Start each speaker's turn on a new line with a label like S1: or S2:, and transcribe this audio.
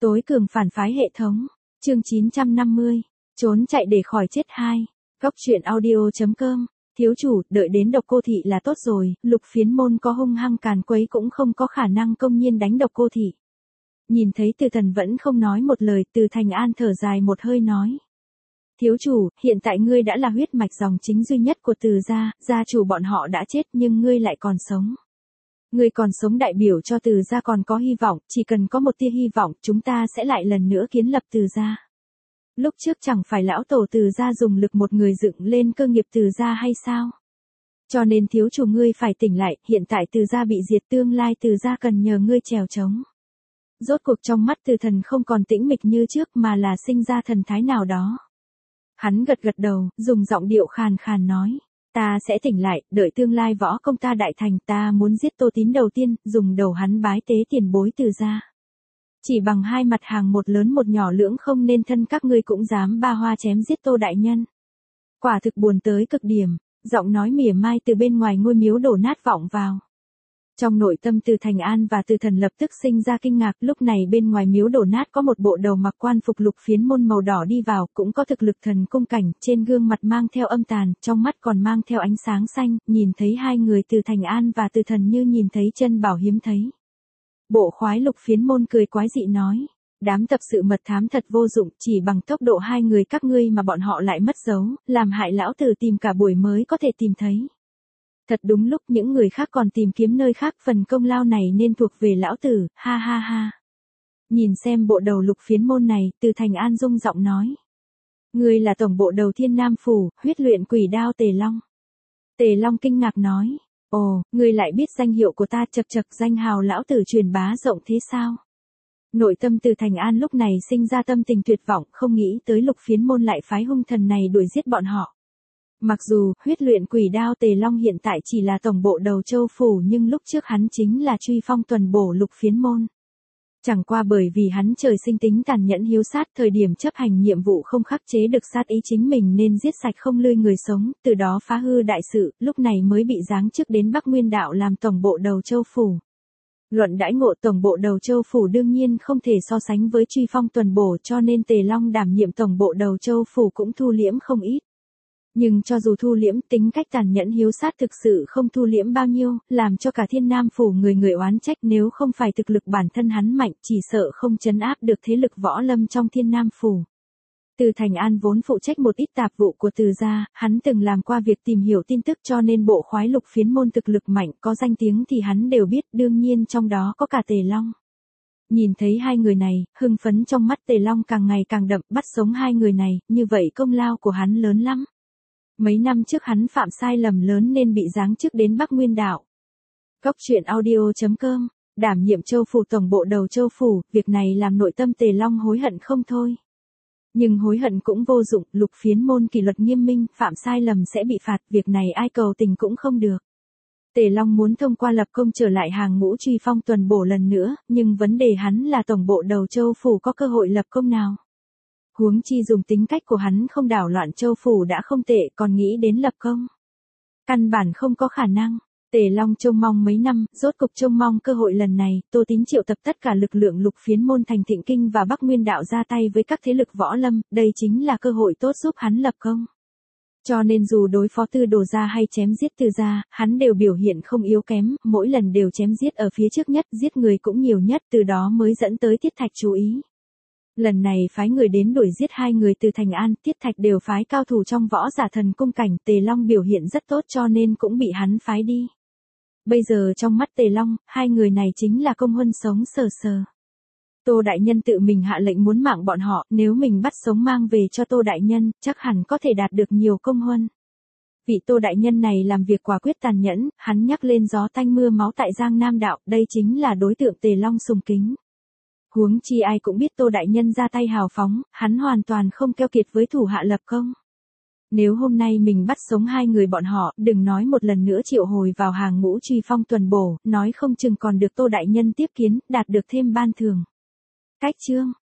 S1: Tối cường phản phái hệ thống. Chương 950. Trốn chạy để khỏi chết 2. Góc truyện audio.com. Thiếu chủ, đợi đến Độc Cô Thị là tốt rồi, Lục Phiến Môn có hung hăng càn quấy cũng không có khả năng công nhiên đánh Độc Cô Thị. Nhìn thấy Từ Thần vẫn không nói một lời, Từ Thành An thở dài một hơi nói. Thiếu chủ, hiện tại ngươi đã là huyết mạch dòng chính duy nhất của Từ gia, gia chủ bọn họ đã chết nhưng ngươi lại còn sống. Ngươi còn sống đại biểu cho Từ gia còn có hy vọng, chỉ cần có một tia hy vọng, chúng ta sẽ lại lần nữa kiến lập Từ gia. Lúc trước chẳng phải lão tổ Từ gia dùng lực một người dựng lên cơ nghiệp Từ gia hay sao? Cho nên thiếu chủ ngươi phải tỉnh lại, hiện tại Từ gia bị diệt, tương lai Từ gia cần nhờ ngươi chèo chống. Rốt cuộc trong mắt Từ Thần không còn tĩnh mịch như trước mà là sinh ra thần thái nào đó. Hắn gật gật đầu, dùng giọng điệu khàn khàn nói. Ta sẽ tỉnh lại, đợi tương lai võ công ta đại thành, ta muốn giết Tô Tín đầu tiên, dùng đầu hắn bái tế tiền bối Từ gia. Chỉ bằng hai mặt hàng một lớn một nhỏ lưỡng không nên thân các ngươi cũng dám ba hoa chém giết Tô đại nhân. Quả thực buồn tới cực điểm, giọng nói mỉa mai từ bên ngoài ngôi miếu đổ nát vọng vào. Trong nội tâm Từ Thành An và Từ Thần lập tức sinh ra kinh ngạc, lúc này bên ngoài miếu đổ nát có một bộ đầu mặc quan phục Lục Phiến Môn màu đỏ đi vào, cũng có thực lực thần cung cảnh, trên gương mặt mang theo âm tàn, trong mắt còn mang theo ánh sáng xanh, nhìn thấy hai người Từ Thành An và Từ Thần như nhìn thấy chân bảo hiếm thấy. Bộ khoái Lục Phiến Môn cười quái dị nói, đám tập sự mật thám thật vô dụng, chỉ bằng tốc độ hai người các ngươi mà bọn họ lại mất dấu, làm hại lão tử tìm cả buổi mới có thể tìm thấy. Thật đúng lúc những người khác còn tìm kiếm nơi khác, phần công lao này nên thuộc về lão tử, ha ha ha. Nhìn xem bộ đầu Lục Phiến Môn này, Từ Thành An rung giọng nói. Ngươi là tổng bộ đầu Thiên Nam Phủ, huyết luyện quỷ đao Tề Long. Tề Long kinh ngạc nói, ồ, ngươi lại biết danh hiệu của ta, chật chật, danh hào lão tử truyền bá rộng thế sao? Nội tâm Từ Thành An lúc này sinh ra tâm tình tuyệt vọng, không nghĩ tới Lục Phiến Môn lại phái hung thần này đuổi giết bọn họ. Mặc dù, huyết luyện quỷ đao Tề Long hiện tại chỉ là tổng bộ đầu Châu Phủ nhưng lúc trước hắn chính là truy phong tuần bổ Lục Phiến Môn. Chẳng qua bởi vì hắn trời sinh tính tàn nhẫn hiếu sát, thời điểm chấp hành nhiệm vụ không khắc chế được sát ý chính mình nên giết sạch không lươi người sống, từ đó phá hư đại sự, lúc này mới bị giáng chức đến Bắc Nguyên Đạo làm tổng bộ đầu Châu Phủ. Luận đãi ngộ tổng bộ đầu Châu Phủ đương nhiên không thể so sánh với truy phong tuần bổ, cho nên Tề Long đảm nhiệm tổng bộ đầu Châu Phủ cũng thu liễm không ít. Nhưng cho dù thu liễm, tính cách tàn nhẫn hiếu sát thực sự không thu liễm bao nhiêu, làm cho cả Thiên Nam Phủ người người oán trách, nếu không phải thực lực bản thân hắn mạnh, chỉ sợ không trấn áp được thế lực võ lâm trong Thiên Nam Phủ. Từ Thành An vốn phụ trách một ít tạp vụ của Từ gia, hắn từng làm qua việc tìm hiểu tin tức cho nên bộ khoái Lục Phiến Môn thực lực mạnh, có danh tiếng thì hắn đều biết, đương nhiên trong đó có cả Tề Long. Nhìn thấy hai người này, hưng phấn trong mắt Tề Long càng ngày càng đậm, bắt sống hai người này, như vậy công lao của hắn lớn lắm. Mấy năm trước hắn phạm sai lầm lớn nên bị giáng chức đến Bắc Nguyên Đạo. Góc truyện audio.com. Đảm nhiệm Châu Phủ tổng bộ đầu Châu Phủ, việc này làm nội tâm Tề Long hối hận không thôi. Nhưng hối hận cũng vô dụng, Lục Phiến Môn kỷ luật nghiêm minh, phạm sai lầm sẽ bị phạt, việc này ai cầu tình cũng không được. Tề Long muốn thông qua lập công trở lại hàng ngũ truy phong tuần bổ lần nữa, nhưng vấn đề hắn là tổng bộ đầu Châu Phủ có cơ hội lập công nào. Huống chi dùng tính cách của hắn không đảo loạn Châu Phủ đã không tệ, còn nghĩ đến lập công. Căn bản không có khả năng. Tề Long trông mong mấy năm, rốt cục trông mong cơ hội lần này, Tô Tín triệu tập tất cả lực lượng Lục Phiến Môn thành Thịnh Kinh và Bắc Nguyên Đạo ra tay với các thế lực võ lâm, đây chính là cơ hội tốt giúp hắn lập công. Cho nên dù đối phó Tư Đồ gia hay chém giết Từ gia, hắn đều biểu hiện không yếu kém, mỗi lần đều chém giết ở phía trước nhất, giết người cũng nhiều nhất, từ đó mới dẫn tới Tiết Thạch chú ý. Lần này phái người đến đuổi giết hai người Từ Thành An, Tiết Thạch đều phái cao thủ trong võ giả thần cung cảnh, Tề Long biểu hiện rất tốt cho nên cũng bị hắn phái đi. Bây giờ trong mắt Tề Long, hai người này chính là công huân sống sờ sờ. Tô đại nhân tự mình hạ lệnh muốn mạng bọn họ, nếu mình bắt sống mang về cho Tô đại nhân, chắc hẳn có thể đạt được nhiều công huân. Vị Tô đại nhân này làm việc quả quyết tàn nhẫn, hắn nhắc lên gió tanh mưa máu tại Giang Nam Đạo, đây chính là đối tượng Tề Long sùng kính. Huống chi ai cũng biết Tô đại nhân ra tay hào phóng, hắn hoàn toàn không keo kiệt với thủ hạ lập công. Nếu hôm nay mình bắt sống hai người bọn họ, đừng nói một lần nữa triệu hồi vào hàng ngũ truy phong tuần bổ, nói không chừng còn được Tô đại nhân tiếp kiến, đạt được thêm ban thưởng. Cách chương